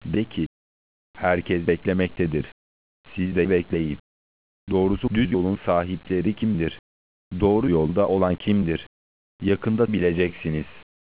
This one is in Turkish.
De ki, herkes beklemektedir. Siz de bekleyin. Doğrusu düz yolun sahipleri kimdir? Doğru yolda olan kimdir? Yakında bileceksiniz.